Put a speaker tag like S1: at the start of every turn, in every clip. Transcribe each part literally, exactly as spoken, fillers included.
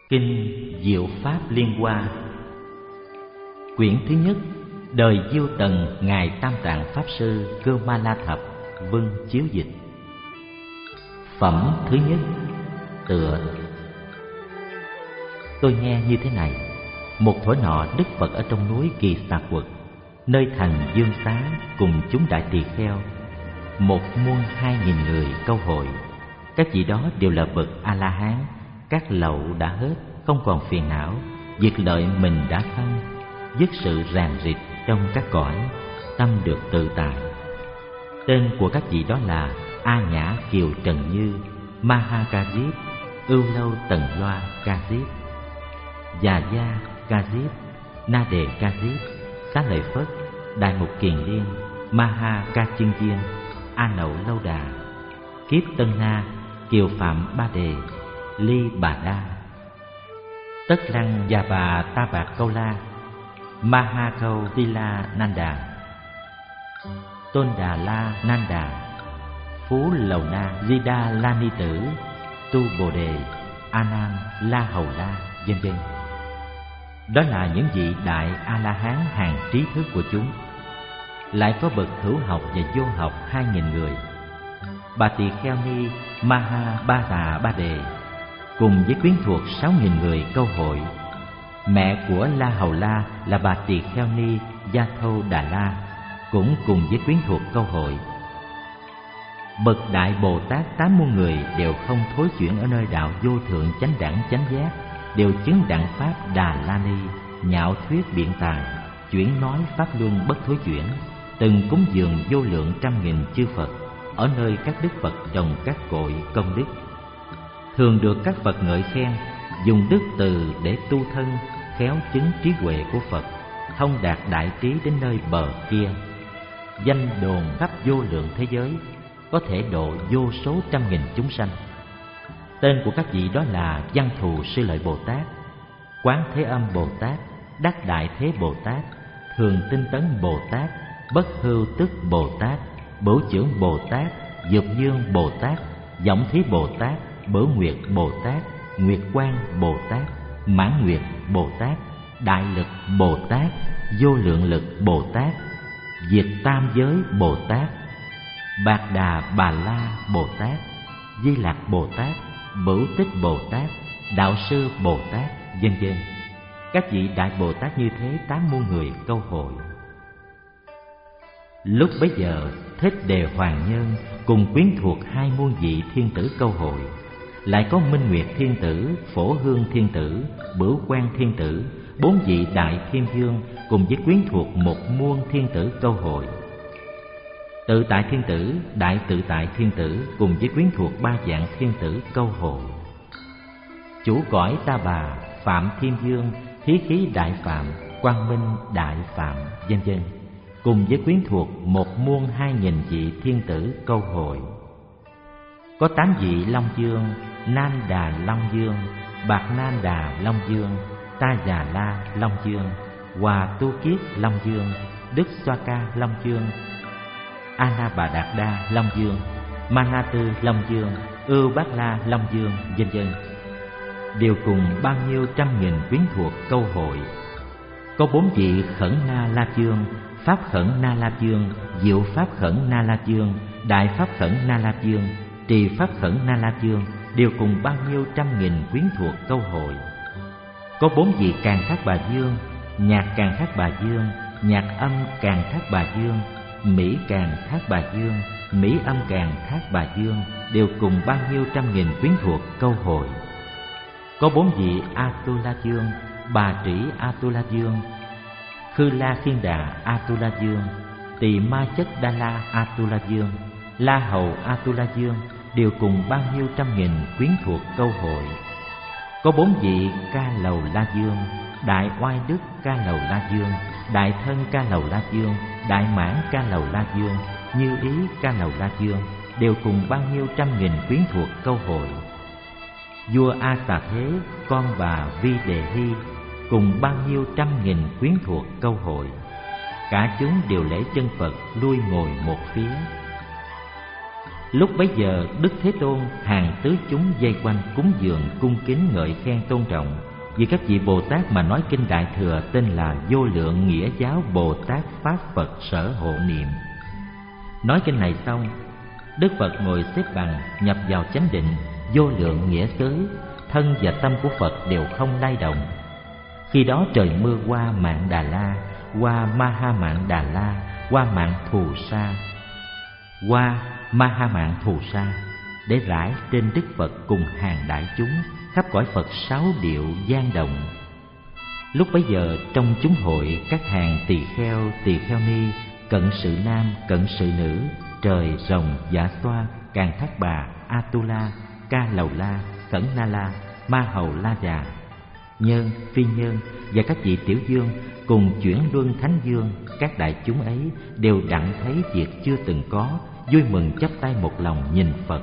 S1: Kinh Diệu Pháp Liên Hoa. Quyển thứ nhất, đời Diêu Tần ngài Tam Tạng Pháp Sư Cơ Ma La Thập vân chiếu dịch. Phẩm thứ nhất, tựa. Tôi nghe như thế này: một thuở nọ, Đức Phật ở trong núi Kỳ Xà Quật, nơi thành Dương Xá, cùng chúng đại tỳ kheo, một muôn hai nghìn người câu hội. Các vị đó đều là bậc A La Hán, các lậu đã hết, không còn phiền não, việc lợi mình đã thân, dứt sự ràng rịt trong các cõi, tâm được tự tại. Tên của các vị đó là A Nhã Kiều Trần Như, Ma Ha Ca Diếp, Ưu Lâu Tần Loa Ca Diếp, Già Gia Ca Diếp, Na Đề Ca Diếp, Xá Lợi Phất, Đại Mục Kiền Liên, Ma Ha Ca Chân Viên, A Nậu Lâu Đà, Kiếp Tân Na, Kiều Phạm Ba Đề, Ly Bà Đa, Tất Lăng Già Bà Ta Bạc Câu La, Ma Ha Câu Ti La Nan Đà, Tôn Đà La Nan Đà, Phú Lầu Na Di Đa La Ni Tử, Tu Bồ Đề, A Nan La Hầu La, vân vân. Đó là những vị đại A La Hán hàng trí thức của chúng. Lại có bậc hữu học và vô học hai nghìn người. Bà tỳ kheo ni Ma Ha Ba Tà Ba Đề cùng với quyến thuộc sáu nghìn người câu hội. Mẹ của La Hầu La là bà tỳ kheo ni Gia Thâu Đà La, cũng cùng với quyến thuộc câu hội. Bậc đại Bồ Tát tám muôn người đều không thối chuyển ở nơi đạo vô thượng chánh đẳng chánh giác, đều chứng đẳng pháp Đà La Ni, nhạo thuyết biện tài, chuyển nói pháp luân bất thối chuyển, từng cúng dường vô lượng trăm nghìn chư Phật ở nơi các đức Phật trồng các cội công đức. Thường được các Phật ngợi khen, dùng đức từ để tu thân, khéo chứng trí huệ của Phật, thông đạt đại trí đến nơi bờ kia. Danh đồn khắp vô lượng thế giới, có thể độ vô số trăm nghìn chúng sanh. Tên của các vị đó là Văn Thù Sư Lợi Bồ Tát, Quán Thế Âm Bồ Tát, Đắc Đại Thế Bồ Tát, Thường Tinh Tấn Bồ Tát, Bất Hưu Tức Bồ Tát, Bửu Chưởng Bồ Tát, Dược Dương Bồ Tát, Võng Thí Bồ Tát, Bửu Nguyệt Bồ Tát, Nguyệt Quang Bồ Tát, Mãn Nguyệt Bồ Tát, Đại Lực Bồ Tát, Vô Lượng Lực Bồ Tát, Diệt Tam Giới Bồ Tát, Bạc Đà Bà La Bồ Tát, Di Lạc Bồ Tát, Bửu Tích Bồ Tát, Đạo Sư Bồ Tát, vân vân. Các vị đại Bồ Tát như thế tám muôn người câu hội. Lúc bấy giờ, Thích Đề Hoàng Nhân cùng quyến thuộc hai muôn vị thiên tử câu hội. Lại có Minh Nguyệt Thiên Tử, Phổ Hương Thiên Tử, Bửu Quang Thiên Tử, bốn vị đại thiên vương cùng với quyến thuộc một muôn thiên tử câu hội. Tự Tại Thiên Tử, Đại Tự Tại Thiên Tử cùng với quyến thuộc ba vạn thiên tử câu hội. Chủ cõi Ta Bà, Phạm Thiên Vương, Thí Khí Đại Phạm, Quang Minh Đại Phạm, vân vân, cùng với quyến thuộc một muôn hai nghìn vị thiên tử câu hội. Có tám vị Long Dương: Nan Đà Long Dương, Bạc Nan Đà Long Dương, Ta Già La Long Dương, Hòa Tu Kiết Long Dương, Đức Xoa Ca Long Dương, A Na Bà Đạt Đa Long Dương, Ma Na Tư Long Dương, Ưu Bát La Long Dương, vân vân, đều cùng bao nhiêu trăm nghìn quyến thuộc câu hội. Có bốn vị Khẩn Na La Dương, Pháp Khẩn Na La Dương, Diệu Pháp Khẩn Na La Dương, Đại Pháp Khẩn Na La Dương, Trì Pháp Khẩn Na La Dương, đều cùng bao nhiêu trăm nghìn quyến thuộc câu hội. Có bốn vị Càn Thác Bà Dương, Nhạc Càn Thác Bà Dương, Nhạc Âm Càn Thác Bà Dương, Mỹ Càn Thác Bà Dương, Mỹ Âm Càn Thác Bà Dương, đều cùng bao nhiêu trăm nghìn quyến thuộc câu hội. Có bốn vị Atula Dương, Bà Trĩ Atula Dương, Khư La Thiên Đà Atula Dương, Tỳ Ma Chất Đa La Atula Dương, La Hầu Atula Dương, đều cùng bao nhiêu trăm nghìn quyến thuộc câu hội. Có bốn vị Ca Lầu La Dương, Đại Oai Đức Ca Lầu La Dương, Đại Thân Ca Lầu La Dương, Đại Mãn Ca Lầu La Dương, Như Ý Ca Lầu La Dương, đều cùng bao nhiêu trăm nghìn quyến thuộc câu hội. Vua A Xà Thế, con bà Vi Đề Hy, cùng bao nhiêu trăm nghìn quyến thuộc câu hội. Cả chúng đều lễ chân Phật lui ngồi một phía. Lúc bấy giờ Đức Thế Tôn hàng tứ chúng vây quanh cúng dường cung kính ngợi khen tôn trọng, vì các vị Bồ Tát mà nói kinh Đại Thừa tên là Vô Lượng Nghĩa Giáo Bồ Tát Pháp Phật Sở Hộ Niệm. Nói kinh này xong, Đức Phật ngồi xếp bằng, nhập vào chánh định, vô lượng nghĩa xứ, thân và tâm của Phật đều không lay động. Khi đó trời mưa qua Mạn Đà La, qua Ma Ha Mạn Đà La, qua Mạn Thù Sa, qua Ma Ha Mạn Thù Sa, để rải trên Đức Phật cùng hàng đại chúng khắp cõi Phật sáu điệu gian động. Lúc bấy giờ trong chúng hội, các hàng tỳ kheo, tỳ kheo ni, cận sự nam, cận sự nữ, trời, rồng, dạ xoa, càn thác bà, Atula, ca lầu la, khẩn na la, ma hầu la già, nhân, phi nhân và các vị tiểu dương cùng chuyển luân thánh dương, các đại chúng ấy đều đặng thấy việc chưa từng có, vui mừng chắp tay một lòng nhìn Phật.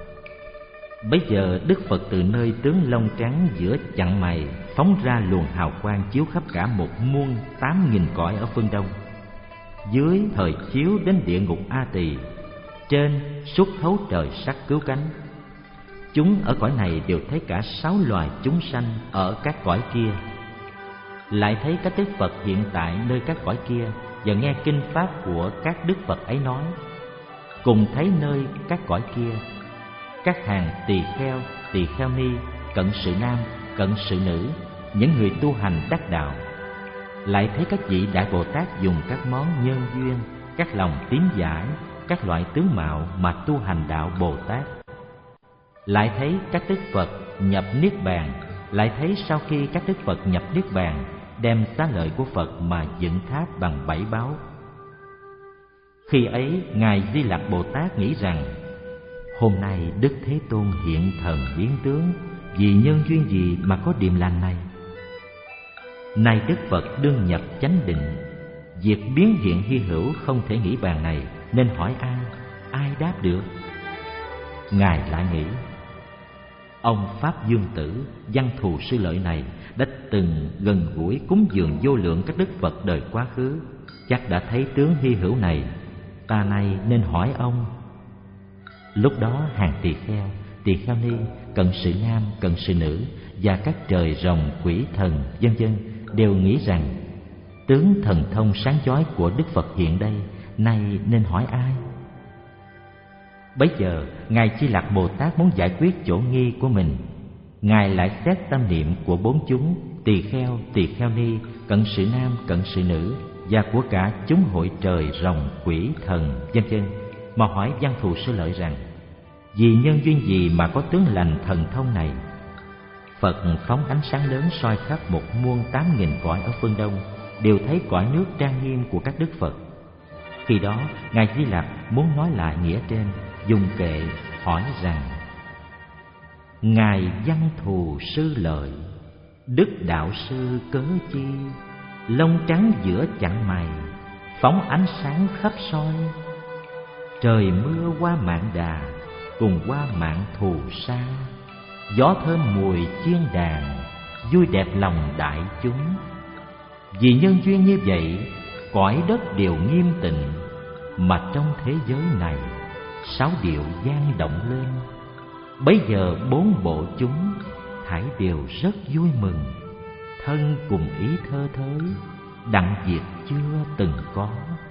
S1: Bấy giờ Đức Phật từ nơi tướng lông trắng giữa chặng mày phóng ra luồng hào quang chiếu khắp cả một muôn tám nghìn cõi ở phương đông. Dưới thời chiếu đến địa ngục A Tỳ, trên xuất thấu trời sắc cứu cánh. Chúng ở cõi này đều thấy cả sáu loài chúng sanh ở các cõi kia, lại thấy các Đức Phật hiện tại nơi các cõi kia, và nghe kinh pháp của các Đức Phật ấy nói. Cùng thấy nơi các cõi kia các hàng tỳ kheo, tỳ kheo ni, cận sự nam, cận sự nữ, những người tu hành đắc đạo. Lại thấy các vị Đại Bồ Tát dùng các món nhân duyên, các lòng tín giải, các loại tướng mạo mà tu hành đạo Bồ Tát. Lại thấy các Đức Phật nhập Niết Bàn. Lại thấy sau khi các Đức Phật nhập Niết Bàn, đem xá lợi của Phật mà dựng tháp bằng bảy báu. Khi ấy Ngài Di Lặc Bồ Tát nghĩ rằng: hôm nay Đức Thế Tôn hiện thần biến tướng, vì nhân duyên gì mà có điềm lành này? Nay Đức Phật đương nhập chánh định, việc biến hiện hy hữu không thể nghĩ bàn này, nên hỏi ai, ai đáp được? Ngài lại nghĩ: ông Pháp Dương Tử, Văn Thù Sư Lợi này đã từng gần gũi cúng dường vô lượng các Đức Phật đời quá khứ, chắc đã thấy tướng hy hữu này, ta nay nên hỏi ông. Lúc đó hàng tỳ kheo, tỳ kheo ni, cận sự nam, cận sự nữ và các trời rồng, quỷ thần, vân vân đều nghĩ rằng: tướng thần thông sáng chói của Đức Phật hiện đây, nay nên hỏi ai? Bấy giờ Ngài Di Lặc Bồ Tát muốn giải quyết chỗ nghi của mình. Ngài lại xét tâm niệm của bốn chúng tỳ kheo, tỳ kheo ni, cận sự nam, cận sự nữ và của cả chúng hội trời rồng, quỷ thần, vân vân, mà hỏi Văn Thù Sư Lợi rằng: vì nhân duyên gì mà có tướng lành thần thông này? Phật phóng ánh sáng lớn soi khắp một muôn tám nghìn cõi ở phương đông, đều thấy cõi nước trang nghiêm của các Đức Phật. Khi đó Ngài Di Lặc muốn nói lại nghĩa trên, dùng kệ hỏi rằng: Ngài Văn Thù Sư Lợi, Đức Đạo Sư cớ chi, lông trắng giữa chặng mày, phóng ánh sáng khắp soi. Trời mưa qua Mạn Đà, cùng qua Mạn Thù Sa, gió thơm mùi chiên đàn, vui đẹp lòng đại chúng. Vì nhân duyên như vậy, cõi đất đều nghiêm tịnh, mà trong thế giới này sáu điệu gian động lên. Bấy giờ bốn bộ chúng thảy đều rất vui mừng, thân cùng ý thơ thới, đặng việc chưa từng có.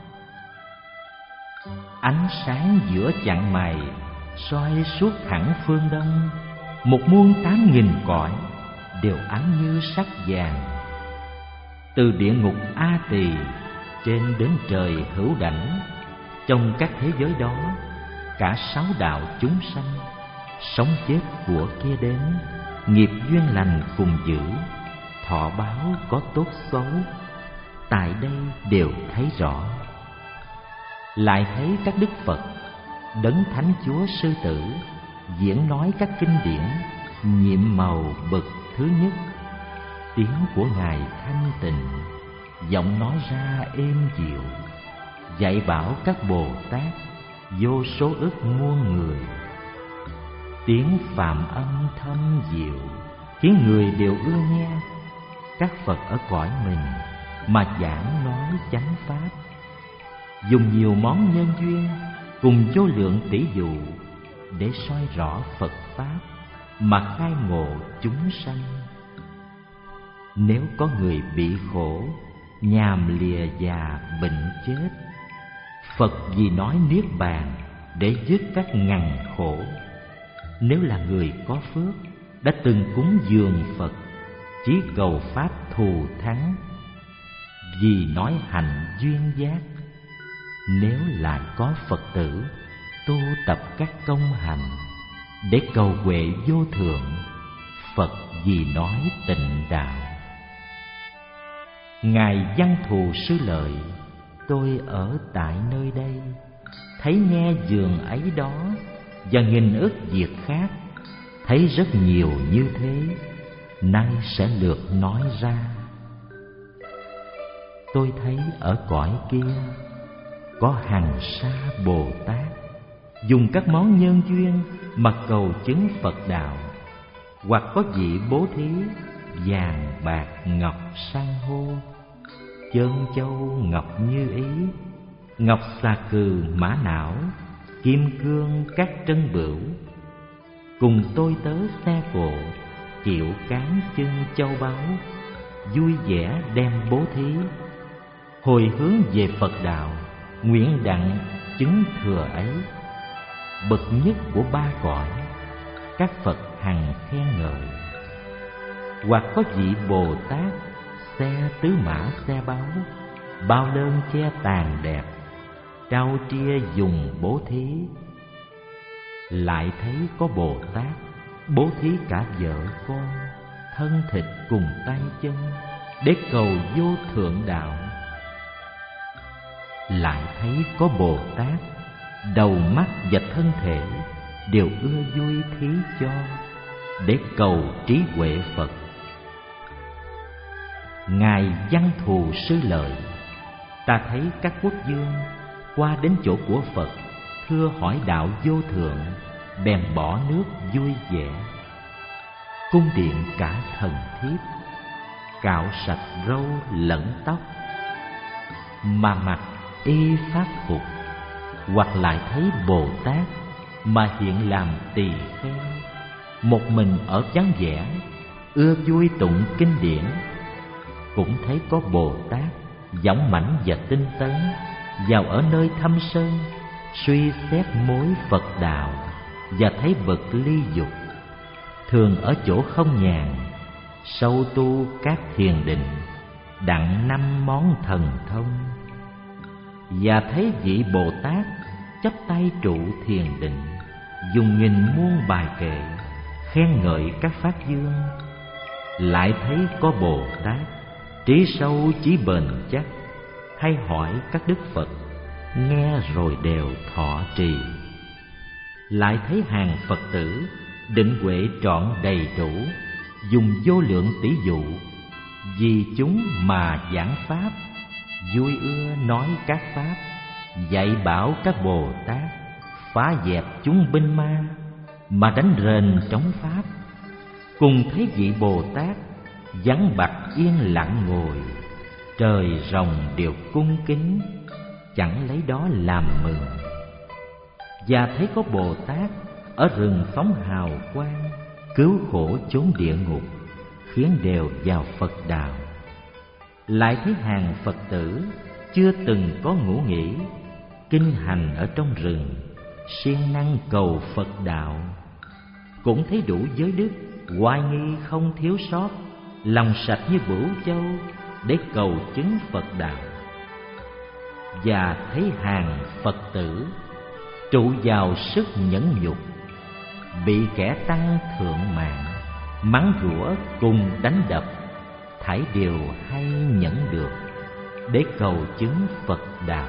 S1: Ánh sáng giữa chặng mày soi suốt thẳng phương đông, một muôn tám nghìn cõi đều ánh như sắc vàng. Từ địa ngục A Tỳ trên đến trời Hữu Đảnh, trong các thế giới đó cả sáu đạo chúng sanh, sống chết của kia đến, nghiệp duyên lành cùng giữ, thọ báo có tốt xấu, tại đây đều thấy rõ. Lại thấy các Đức Phật, Đấng Thánh Chúa Sư Tử, diễn nói các kinh điển, nhiệm màu bậc thứ nhất. Tiếng của Ngài thanh tịnh, giọng nói ra êm dịu, dạy bảo các Bồ Tát, vô số ức muôn người. Tiếng phạm âm thâm diệu, khiến người đều ưa nghe. Các Phật ở cõi mình mà giảng nói chánh pháp, dùng nhiều món nhân duyên, cùng vô lượng tỷ dụ để soi rõ Phật Pháp mà khai ngộ chúng sanh. Nếu có người bị khổ, nhàm lìa già bệnh chết, Phật vì nói niết bàn để dứt các ngằn khổ. Nếu là người có phước, đã từng cúng dường Phật, chí cầu pháp thù thắng, vì nói hạnh duyên giác. Nếu lại có Phật tử tu tập các công hạnh để cầu huệ vô thượng, Phật vì nói tịnh đạo. Ngài Văn Thù Sư Lợi, tôi ở tại nơi đây, thấy nghe giường ấy đó và nghìn ức việc khác, thấy rất nhiều như thế, nay sẽ lượt nói ra. Tôi thấy ở cõi kia có hằng sa Bồ Tát dùng các món nhân duyên mà cầu chứng Phật đạo, hoặc có vị bố thí vàng bạc ngọc san hô, chân châu ngọc như ý, ngọc xà cừ mã não, kim cương các trân bửu, cùng tôi tớ xe cộ, chịu cán chân châu báu, vui vẻ đem bố thí. Hồi hướng về Phật đạo, nguyện đặng chứng thừa ấy. Bậc nhất của ba cõi, các Phật hằng khen ngợi. Hoặc có vị Bồ Tát xe tứ mã xe báu, bao lơn che tàn đẹp, trao tria dùng bố thí. Lại thấy có Bồ Tát bố thí cả vợ con, thân thịt cùng tay chân để cầu vô thượng đạo. Lại thấy có Bồ Tát đầu mắt và thân thể đều ưa vui thí cho để cầu trí huệ Phật. Ngài Văn Thù Sư Lợi, ta thấy các quốc vương qua đến chỗ của Phật thưa hỏi đạo vô thượng, bèn bỏ nước vui vẻ. Cung điện cả thần thiếp, cạo sạch râu lẫn tóc, mà mặc y pháp phục. Hoặc lại thấy Bồ Tát mà hiện làm tỳ kheo, một mình ở vắng vẻ, ưa vui tụng kinh điển. Cũng thấy có Bồ Tát dõng mãnh và tinh tấn, vào ở nơi thâm sơn, suy xét mối Phật đạo và thấy bậc ly dục, thường ở chỗ không nhàn, sâu tu các thiền định, đặng năm món thần thông. Và thấy vị Bồ Tát chắp tay trụ thiền định, dùng nghìn muôn bài kệ khen ngợi các pháp dương. Lại thấy có Bồ Tát trí sâu chí bền chắc, hay hỏi các đức Phật, nghe rồi đều thọ trì. Lại thấy hàng Phật tử định huệ trọn đầy đủ, dùng vô lượng tỷ dụ vì chúng mà giảng pháp, vui ưa nói các pháp, dạy bảo các Bồ Tát phá dẹp chúng binh ma mà đánh rền chống pháp. Cùng thấy vị Bồ Tát vắng bặt yên lặng ngồi, trời rồng đều cung kính, chẳng lấy đó làm mừng. Và thấy có Bồ Tát ở rừng phóng hào quang, cứu khổ chốn địa ngục, khiến đều vào Phật đạo. Lại thấy hàng Phật tử chưa từng có ngủ nghỉ, kinh hành ở trong rừng, siêng năng cầu Phật đạo. Cũng thấy đủ giới đức, oai nghi không thiếu sót, lòng sạch như bửu châu để cầu chứng Phật đạo. Và thấy hàng Phật tử trụ vào sức nhẫn nhục, bị kẻ tăng thượng mạng mắng rủa cùng đánh đập, thảy đều hay nhẫn được để cầu chứng Phật đạo.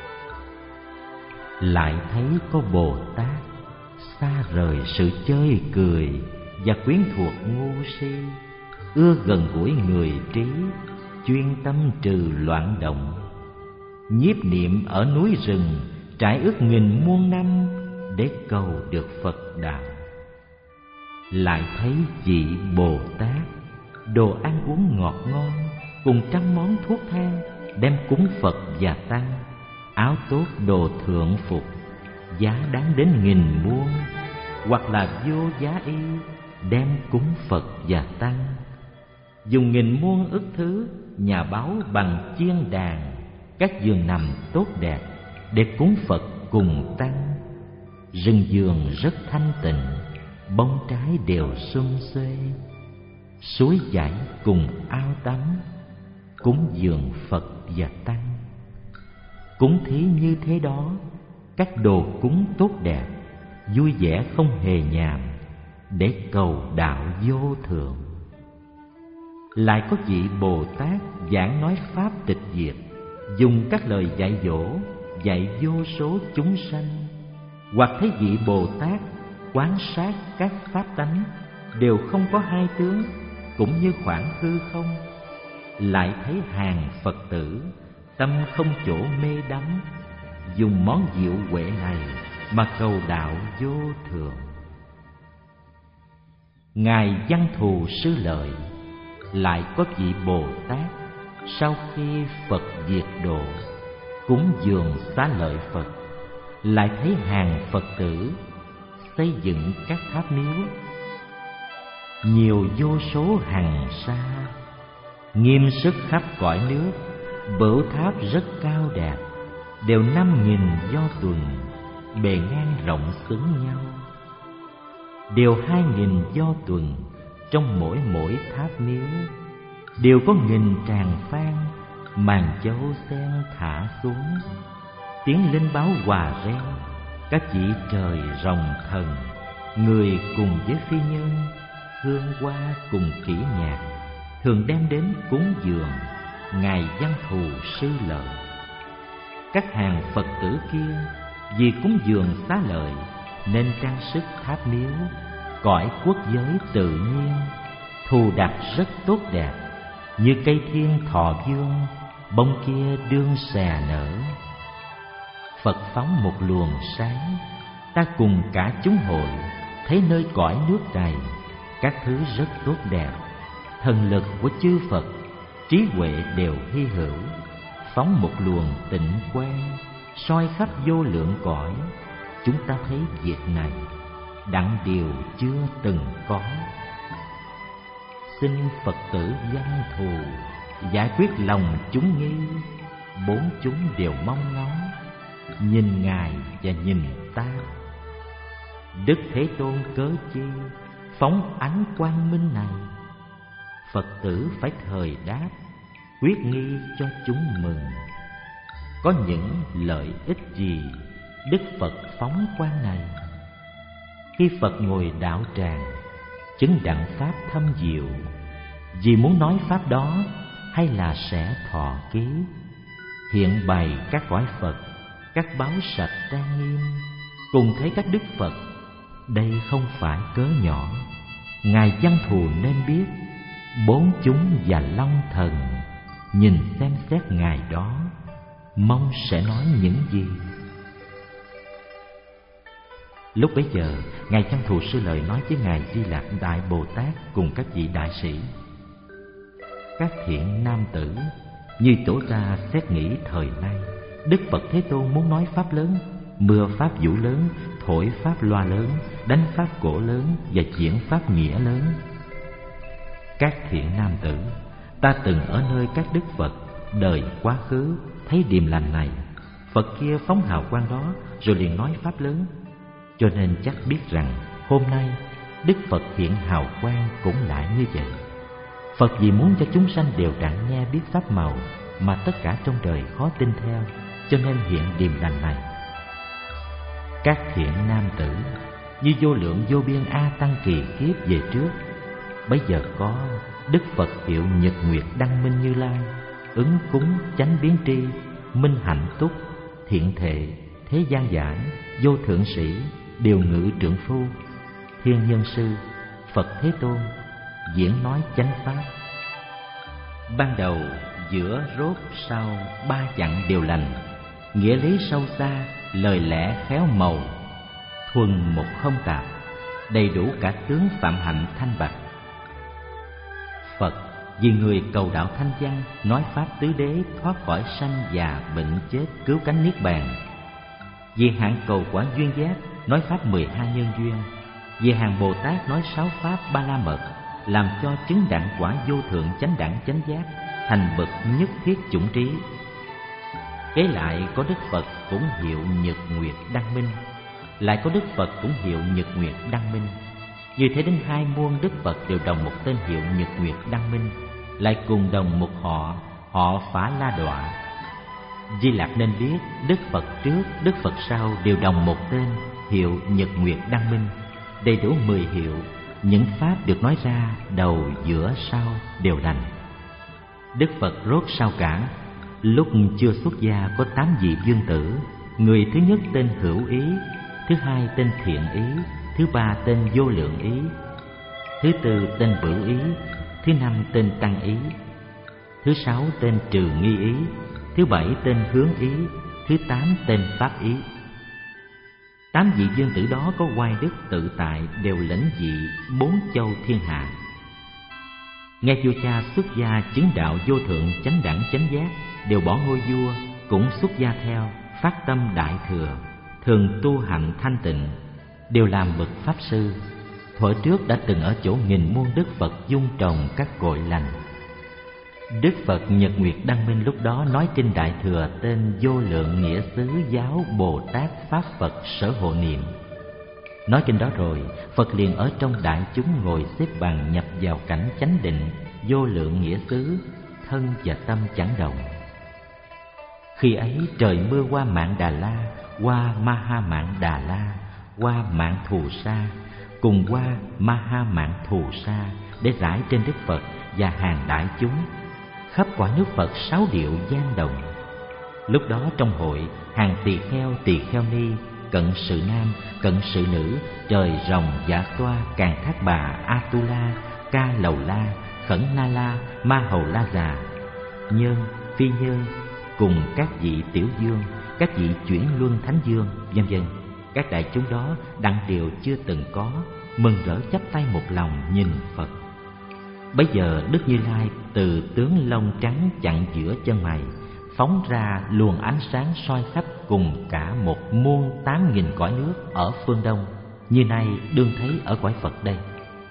S1: Lại thấy có Bồ Tát xa rời sự chơi cười và quyến thuộc ngu si, ưa gần gũi người trí, chuyên tâm trừ loạn động, nhiếp niệm ở núi rừng, trải ước nghìn muôn năm để cầu được Phật đạo. Lại thấy vị Bồ Tát đồ ăn uống ngọt ngon cùng trăm món thuốc thang đem cúng Phật và tăng, áo tốt đồ thượng phục giá đáng đến nghìn muôn, hoặc là vô giá y đem cúng Phật và Tăng. Dùng nghìn muôn ức thứ nhà báu bằng chiên đàn, các giường nằm tốt đẹp để cúng Phật cùng Tăng. Rừng vườn rất thanh tịnh, bông trái đều xum xuê, suối chảy cùng ao tắm, cúng dường Phật và Tăng. Cúng thí như thế đó, các đồ cúng tốt đẹp, vui vẻ không hề nhàm, để cầu đạo vô thượng. Lại có vị Bồ Tát giảng nói pháp tịch diệt, dùng các lời dạy dỗ dạy vô số chúng sanh. Hoặc thấy vị Bồ Tát quán sát các pháp tánh đều không có hai tướng, cũng như khoảng hư không. Lại thấy hàng Phật tử tâm không chỗ mê đắm, dùng món diệu huệ này mà cầu đạo vô thượng. Ngài Văn Thù Sư Lợi lại có vị Bồ Tát sau khi Phật diệt độ, cúng dường xá lợi Phật, lại thấy hàng Phật tử xây dựng các tháp miếu nhiều vô số hằng sa, nghiêm sức khắp cõi nước. Bửu tháp rất cao đẹp, đều năm nghìn do tuần, bề ngang rộng xứng nhau. Đều hai nghìn do tuần trong mỗi mỗi tháp miếu, đều có nghìn tràng phan, màn châu sen thả xuống. Tiếng linh báo hòa reo, các vị trời rồng thần, người cùng với phi nhân, hương hoa cùng kỹ nhạc, thường đem đến cúng dường Ngài Văn Thù Sư Lợi. Các hàng Phật tử kia vì cúng dường xá lợi nên trang sức tháp miếu, cõi quốc giới tự nhiên, thù đặt rất tốt đẹp, như cây thiên thọ dương, bông kia đương xè nở. Phật phóng một luồng sáng, ta cùng cả chúng hội thấy nơi cõi nước này các thứ rất tốt đẹp. Thần lực của chư Phật, trí huệ đều hy hữu, phóng một luồng tịnh quang, soi khắp vô lượng cõi. Chúng ta thấy việc này đặng điều chưa từng có. Xin Phật tử Văn Thù giải quyết lòng chúng nghi, bốn chúng đều mong ngóng, nhìn Ngài và nhìn ta. Đức Thế Tôn cớ chi phóng ánh quang minh này? Phật tử phải thời đáp, quyết nghi cho chúng mừng. Có những lợi ích gì Đức Phật phóng quang này? Khi Phật ngồi đạo tràng, chứng đặng pháp thâm diệu, vì muốn nói pháp đó hay là sẽ thọ ký, hiện bày các cõi Phật, các báo sạch trang nghiêm, cùng thấy các Đức Phật. Đây không phải cớ nhỏ. Ngài Văn Thù nên biết, bốn chúng và long thần nhìn xem xét Ngài đó, mong sẽ nói những gì. Lúc bấy giờ, Ngài Văn Thù Sư Lợi nói với Ngài Di Lặc Đại Bồ Tát cùng các vị đại sĩ: các thiện nam tử, như tổ ta xét nghĩ thời nay, Đức Phật Thế Tôn muốn nói pháp lớn, mưa pháp vũ lớn, thổi pháp loa lớn, đánh pháp cổ lớn và diễn pháp nghĩa lớn. Các thiện nam tử, ta từng ở nơi các Đức Phật đời quá khứ thấy điềm lành này, Phật kia phóng hào quang đó rồi liền nói pháp lớn, cho nên chắc biết rằng hôm nay Đức Phật hiện hào quang cũng lại như vậy. Phật vì muốn cho chúng sanh đều đặng nghe biết pháp màu mà tất cả trong đời khó tin theo, cho nên hiện điềm lành này. Các thiện nam tử, như vô lượng vô biên A Tăng kỳ kiếp về trước, bấy giờ có Đức Phật hiệu Nhật Nguyệt Đăng Minh Như Lai, ứng cúng chánh biến tri, minh hạnh túc, thiện thệ, thế gian giải, vô thượng sĩ, điều ngự trượng phu, thiên nhân sư, Phật Thế Tôn diễn nói chánh pháp. Ban đầu, giữa, rốt, sau ba chặng đều lành, nghĩa lý sâu xa, lời lẽ khéo màu, thuần một không tạp, đầy đủ cả tướng phạm hạnh thanh bạch. Phật vì người cầu đạo thanh văn, nói pháp tứ đế thoát khỏi sanh già bệnh chết, cứu cánh niết bàn. Vì hạng cầu quả duyên giác, nói pháp mười hai nhân duyên, Về hàng Bồ Tát nói sáu pháp Ba La Mật, làm cho chứng đẳng quả vô thượng chánh đẳng chánh giác, thành bậc nhất thiết chủng trí. Kế lại có Đức Phật cũng hiệu Nhật Nguyệt Đăng Minh, lại có Đức Phật cũng hiệu Nhật Nguyệt Đăng Minh. Như thế đến hai muôn Đức Phật đều đồng một tên hiệu Nhật Nguyệt Đăng Minh, lại cùng đồng một họ, họ Phá La Đọa. Di Lặc nên biết Đức Phật trước, Đức Phật sau đều đồng một tên hiệu Nhật Nguyệt Đăng Minh, đầy đủ mười hiệu. Những pháp được nói ra đầu giữa sau đều lành. Đức Phật rốt sau cả, lúc chưa xuất gia có tám vị vương tử. Người thứ nhất tên Hữu Ý, thứ hai tên Thiện Ý, thứ ba tên Vô Lượng Ý, thứ tư tên Bửu Ý, thứ năm tên Tăng Ý, thứ sáu tên Trừ Nghi Ý, thứ bảy tên Hướng Ý, thứ tám tên Pháp Ý. Tám vị vương tử đó có oai đức tự tại, đều lãnh vị bốn châu thiên hạ. Nghe vua cha xuất gia chứng đạo vô thượng chánh đẳng chánh giác, đều bỏ ngôi vua, cũng xuất gia theo, phát tâm đại thừa, thường tu hạnh thanh tịnh, đều làm bậc pháp sư. Thuở trước đã từng ở chỗ nghìn muôn Đức Phật dung trồng các cội lành. Đức Phật Nhật Nguyệt Đăng Minh lúc đó nói kinh Đại Thừa tên Vô Lượng Nghĩa Xứ Giáo Bồ Tát Pháp Phật Sở Hộ Niệm. Nói kinh đó rồi, Phật liền ở trong đại chúng ngồi xếp bằng, nhập vào cảnh chánh định, vô lượng nghĩa xứ, thân và tâm chẳng động. Khi ấy trời mưa qua Mạn Đà La, qua Ma Ha Mạn Đà La, qua Mạn Thù Sa, cùng qua Ma Ha Mạn Thù Sa, để rải trên Đức Phật và hàng đại chúng. Khắp quả nước Phật sáu điệu gian đồng. Lúc đó trong hội, hàng tỳ kheo tỳ kheo ni, cận sự nam, cận sự nữ, trời rồng dạ xoa, càn thác bà, Atula, ca lầu la, khẩn na la, ma hầu la già, nhân, phi nhân, cùng các vị tiểu dương, các vị chuyển luân thánh dương, vân vân. Các đại chúng đó đặng điều chưa từng có, mừng rỡ chắp tay một lòng nhìn Phật. Bấy giờ Đức Như Lai từ tướng lông trắng chặn giữa chân mày, phóng ra luồng ánh sáng soi khắp cùng cả một muôn tám nghìn cõi nước ở phương đông, như nay đương thấy ở cõi Phật đây.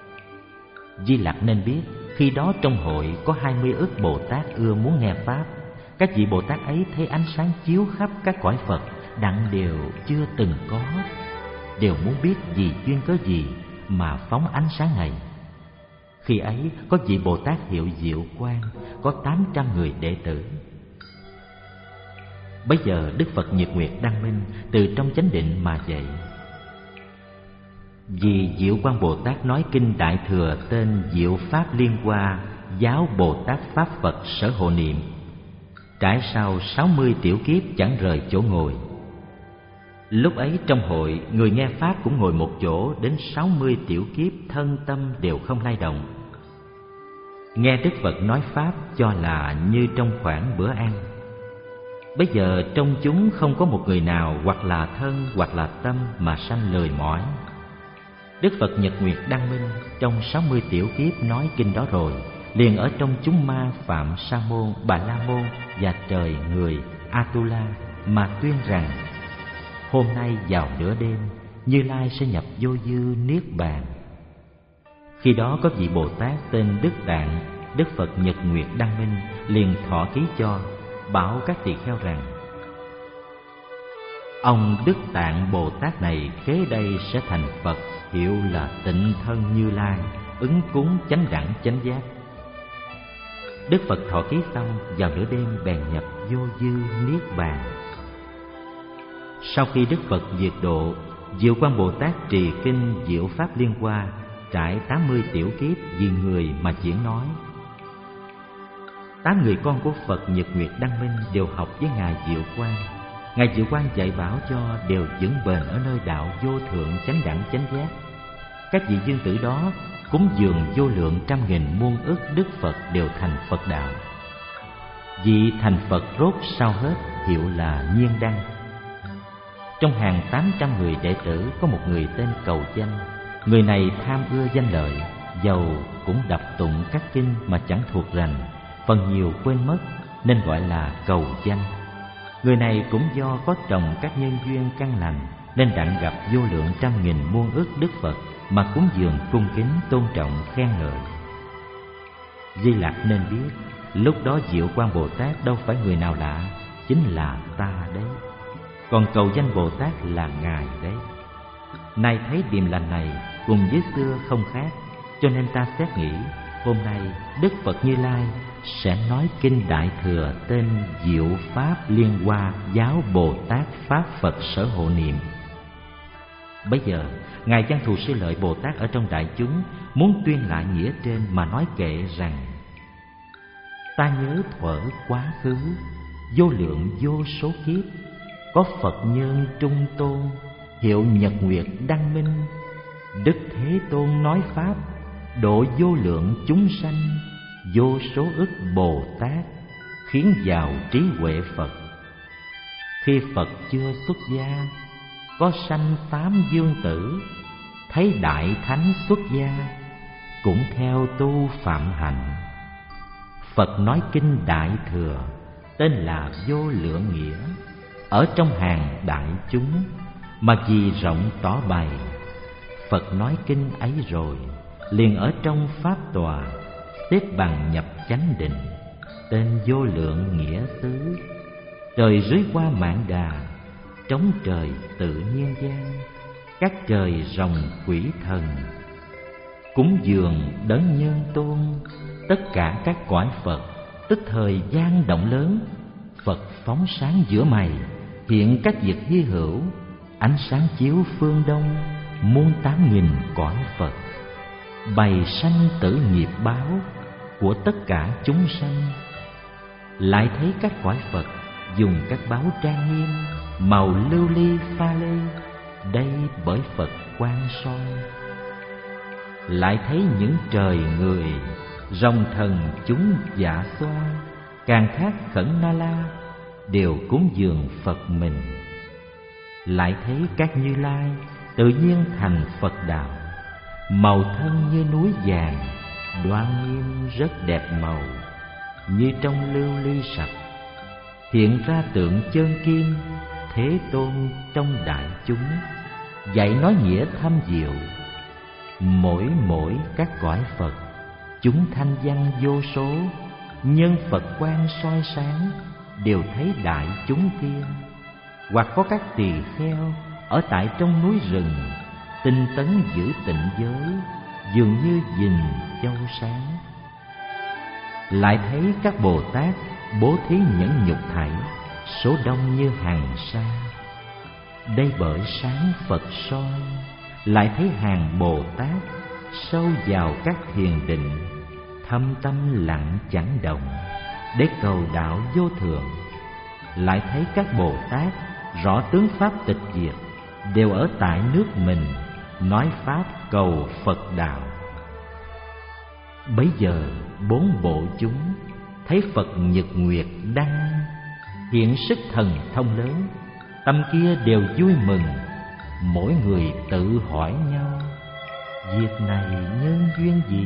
S1: Di Lặc nên biết, khi đó trong hội có hai mươi ức Bồ Tát ưa muốn nghe pháp. Các vị Bồ Tát ấy thấy ánh sáng chiếu khắp các cõi Phật, đặng đều chưa từng có, đều muốn biết vì duyên cớ gì mà phóng ánh sáng này. Khi ấy có vị Bồ Tát hiệu Diệu Quang, có tám trăm người đệ tử. Bấy giờ Đức Phật Nhật Nguyệt Đăng Minh từ trong chánh định mà dậy. Vì Diệu Quang Bồ Tát nói kinh Đại Thừa tên Diệu Pháp Liên Hoa Giáo Bồ Tát Pháp Phật Sở Hộ Niệm, trải sau sáu mươi tiểu kiếp chẳng rời chỗ ngồi. Lúc ấy trong hội, người nghe pháp cũng ngồi một chỗ đến sáu mươi tiểu kiếp, thân tâm đều không lay động. Nghe Đức Phật nói pháp cho là như trong khoảng bữa ăn. Bây giờ trong chúng không có một người nào hoặc là thân hoặc là tâm mà sanh lười mỏi. Đức Phật Nhật Nguyệt Đăng Minh trong sáu mươi tiểu kiếp nói kinh đó rồi, liền ở trong chúng ma Phạm Sa Môn, Bà La Môn và trời người Atula mà tuyên rằng: hôm nay vào nửa đêm, Như Lai sẽ nhập vô dư niết bàn. Khi đó có vị Bồ Tát tên Đức Tạng, Đức Phật Nhật Nguyệt Đăng Minh liền thọ ký cho, bảo các tỳ kheo rằng: ông Đức Tạng Bồ Tát này kế đây sẽ thành Phật, hiệu là Tịnh Thân Như Lai, ứng cúng chánh đẳng chánh giác. Đức Phật thọ ký xong, vào nửa đêm bèn nhập vô dư niết bàn. Sau khi Đức Phật diệt độ, Diệu Quang Bồ Tát trì kinh Diệu Pháp Liên Hoa, trải tám mươi tiểu kiếp vì người mà diễn nói. Tám người con của Phật Nhật Nguyệt Đăng Minh đều học với Ngài Diệu Quang. Ngài Diệu Quang dạy bảo cho đều vững bền ở nơi đạo vô thượng chánh đẳng chánh giác. Các vị dương tử đó cúng dường vô lượng trăm nghìn muôn ức Đức Phật đều thành Phật đạo. Vị thành Phật rốt sau hết hiệu là Nhiên Đăng. Trong hàng tám trăm người đệ tử có một người tên Cầu Danh. Người này tham ưa danh lợi, dầu cũng đọc tụng các kinh mà chẳng thuộc rành, phần nhiều quên mất, nên gọi là Cầu Danh. Người này cũng do có trồng các nhân duyên căn lành, nên đặng gặp vô lượng trăm nghìn muôn ức Đức Phật mà cúng dường cung kính tôn trọng khen ngợi. Di Lặc nên biết, lúc đó Diệu Quang Bồ Tát đâu phải người nào lạ, chính là ta đấy. Còn cầu danh Bồ Tát là Ngài đấy. Nay thấy điềm lành này cùng với xưa không khác, cho nên ta xét nghĩ hôm nay Đức Phật Như Lai sẽ nói kinh Đại Thừa tên Diệu Pháp Liên Hoa Giáo Bồ Tát Pháp Phật Sở Hộ Niệm. Bây giờ Ngài Văn Thù Sư Lợi Bồ Tát ở trong đại chúng muốn tuyên lại nghĩa trên mà nói kệ rằng: ta nhớ thuở quá khứ, vô lượng vô số kiếp, có Phật nhân Trung Tôn, hiệu Nhật Nguyệt Đăng Minh. Đức Thế Tôn nói Pháp, độ vô lượng chúng sanh, vô số ức Bồ Tát, khiến vào trí huệ Phật. Khi Phật chưa xuất gia, có sanh tám dương tử, thấy Đại Thánh xuất gia, cũng theo tu phạm hạnh. Phật nói kinh Đại Thừa, tên là Vô Lượng Nghĩa, ở trong hàng đại chúng, mà vì rộng tỏ bày. Phật nói kinh ấy rồi, liền ở trong Pháp tòa, xếp bằng nhập chánh định, tên Vô Lượng Nghĩa xứ. Trời dưới qua mạn đà, trống trời tự nhiên gian, các trời rồng quỷ thần, cúng dường đấng Nhân Tôn. Tất cả các cõi Phật, tức thời gian động lớn, Phật phóng sáng giữa mày, hiện các việc hy hữu, ánh sáng chiếu phương đông, muôn tám nghìn cõi Phật, bày sanh tử nghiệp báo của tất cả chúng sanh. Lại thấy các cõi Phật dùng các báo trang nghiêm, màu lưu ly pha lê, đây bởi Phật quang soi. Lại thấy những trời người, rồng thần chúng dạ xoa, càng thác khẩn na la, đều cúng dường Phật mình. Lại thấy các Như Lai tự nhiên thành Phật đạo, màu thân như núi vàng, đoan nghiêm rất đẹp màu, như trong lưu ly sạch. Hiện ra tượng chân kim, Thế Tôn trong đại chúng, dạy nói nghĩa thâm diệu. Mỗi mỗi các cõi Phật, chúng thanh văn vô số, nhân Phật quang soi sáng, đều thấy đại chúng kia. Hoặc có các tỳ kheo ở tại trong núi rừng, tinh tấn giữ tịnh giới, dường như gìn châu sáng. Lại thấy các Bồ Tát bố thí nhẫn nhục thảy, số đông như hàng sa. Đây bởi sáng Phật soi. Lại thấy hàng Bồ Tát sâu vào các thiền định, thâm tâm lặng chẳng động, để cầu đạo vô thượng. Lại thấy các Bồ Tát rõ tướng pháp tịch diệt, đều ở tại nước mình, nói pháp cầu Phật đạo. Bấy giờ bốn bộ chúng thấy Phật nhật nguyệt đăng, hiện sức thần thông lớn, tâm kia đều vui mừng. Mỗi người tự hỏi nhau, việc này nhân duyên gì?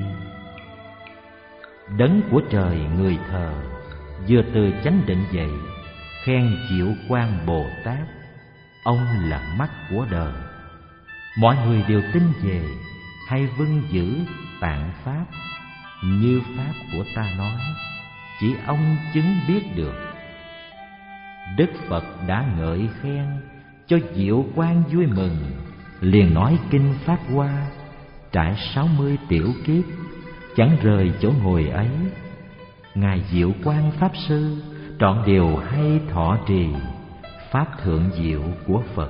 S1: Đấng của trời người thờ, vừa từ chánh định dậy, khen Diệu Quang Bồ Tát, ông là mắt của đời. Mọi người đều tin về, hay vâng giữ tạng pháp, như pháp của ta nói, chỉ ông chứng biết được. Đức Phật đã ngợi khen, cho Diệu Quang vui mừng, liền nói kinh Pháp Hoa, trải sáu mươi tiểu kiếp, chẳng rời chỗ ngồi ấy. Ngài Diệu Quang Pháp Sư trọn điều hay thọ trì pháp thượng diệu của Phật.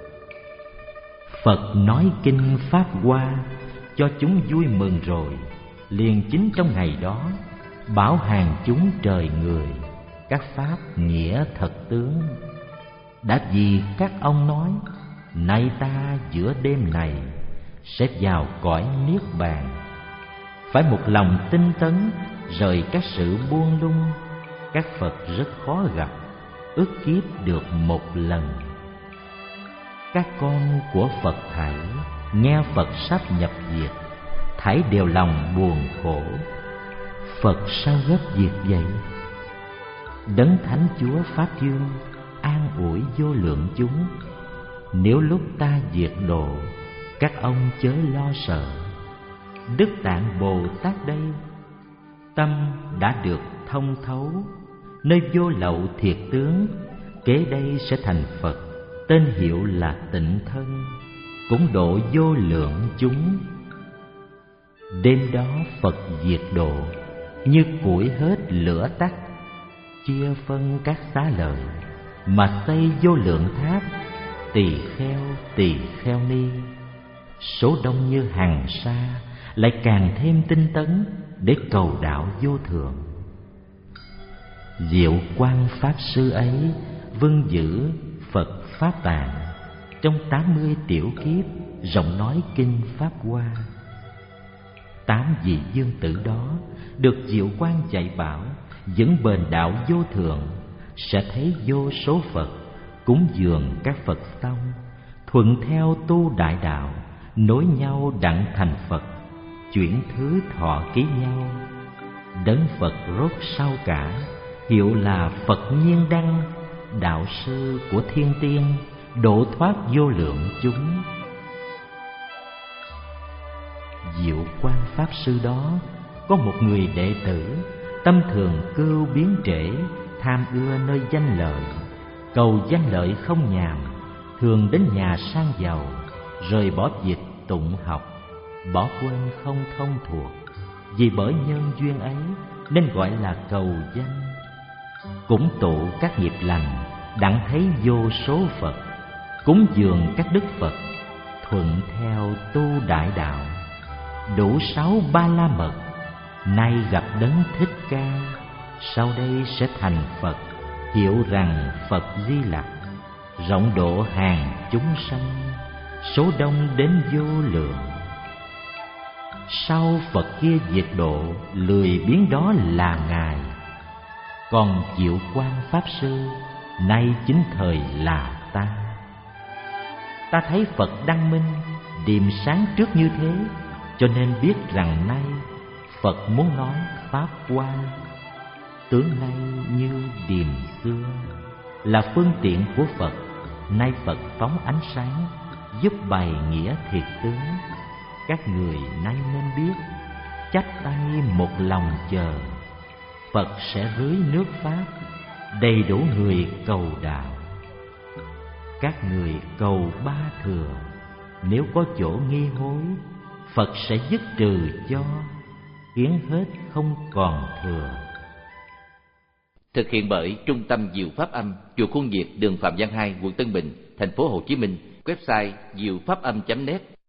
S1: Phật nói kinh Pháp Hoa cho chúng vui mừng rồi, liền chính trong ngày đó bảo hàng chúng trời người các pháp nghĩa thật tướng. Đã vì các ông nói, nay ta giữa đêm này sẽ vào cõi niết bàn, phải một lòng tinh tấn, rời các sự buông lung. Các Phật rất khó gặp, ước kiếp được một lần. Các con của Phật thảy nghe Phật sắp nhập diệt, thảy đều lòng buồn khổ. Phật sao gấp việc vậy? Đấng Thánh Chúa Pháp Dương an ủi vô lượng chúng. Nếu lúc ta diệt độ, các ông chớ lo sợ. Đức Tạng Bồ Tát đây, tâm đã được thông thấu, nơi vô lậu thiệt tướng, kế đây sẽ thành Phật, tên hiệu là Tịnh Thân, cũng độ vô lượng chúng. Đêm đó Phật diệt độ, như củi hết lửa tắt, chia phân các xá lợi, mà xây vô lượng tháp, tỳ kheo tỳ kheo ni. Số đông như hàng sa, lại càng thêm tinh tấn để cầu đạo vô thượng. Diệu Quang Pháp Sư ấy vâng giữ Phật Pháp Tạng, trong tám mươi tiểu kiếp rộng nói kinh Pháp Hoa. Tám vị dương tử đó được Diệu Quang dạy bảo, vẫn bền đạo vô thượng, sẽ thấy vô số Phật cúng dường các Phật tông, thuận theo tu đại đạo, nối nhau đặng thành Phật, chuyển thứ thọ ký nhau. Đấng Phật rốt sau cả, hiệu là Phật Nhiên Đăng, đạo sư của thiên tiên, độ thoát vô lượng chúng. Diệu Quang Pháp Sư đó có một người đệ tử, tâm thường cưu biến trễ, tham ưa nơi danh lợi, cầu danh lợi không nhàm, thường đến nhà sang giàu, rời bỏ việc tụng học, bỏ quên không thông thuộc. Vì bởi nhân duyên ấy nên gọi là cầu danh. Cũng tụ các nghiệp lành, đặng thấy vô số Phật, cúng dường các đức Phật, thuận theo tu đại đạo. Đủ sáu ba la mật, nay gặp đấng Thích Ca, sau đây sẽ thành Phật, hiệu rằng Phật Di Lặc, rộng độ hàng chúng sanh, số đông đến vô lượng. Sau Phật kia diệt độ, lười biếng đó là Ngài. Còn Diệu Quang Pháp Sư, nay chính thời là ta. Ta thấy Phật đăng minh, điềm sáng trước như thế, cho nên biết rằng nay Phật muốn nói Pháp Hoa. Tướng nay như điềm xưa, là phương tiện của Phật. Nay Phật phóng ánh sáng, giúp bày nghĩa thiệt tướng. Các người nay nên biết, chắp tay một lòng chờ, Phật sẽ rưới nước Pháp, đầy đủ người cầu đạo. Các người cầu ba thừa, nếu có chỗ nghi hối, Phật sẽ dứt trừ cho, khiến hết không còn thừa.
S2: Thực hiện bởi Trung tâm Diệu Pháp Âm, chùa Khuôn Việt, đường Phạm Văn Hai, quận Tân Bình, thành phố Hồ Chí Minh. Website diệu pháp âm chấm net.